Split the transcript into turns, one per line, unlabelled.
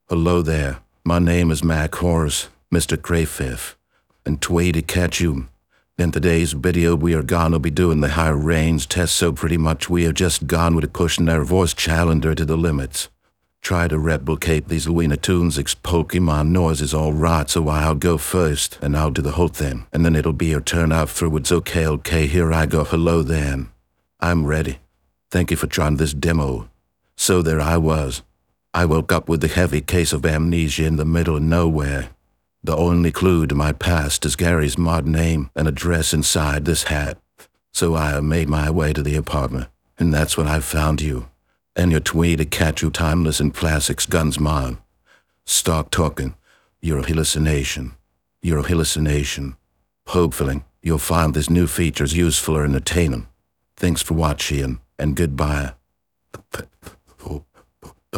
Hello there. My name is Mac Horse, Mr. Crayfish, and Tweety catch you. In today's video, we are gonna be doing the higher range test, so pretty much we are just gone with pushing our voice challenger to the limits. Try to replicate these Looney Tunes Pokemon noises, alright, so I'll go first, and I'll do the whole thing, and then it'll be your turn afterwards. Okay, here I go. Hello then. I'm ready. Thank you for trying this demo. So there I was. I woke up with a heavy case of amnesia in the middle of nowhere. The only clue to my past is Gary's mod name and address inside this hat. So I made my way to the apartment, and that's when I found you. And your tweet to catch you, timeless and classics guns mom. Stop talking. You're a hallucination. You're a hallucination. Hopefully, you'll find these new features useful or entertaining. Thanks for watching, and goodbye.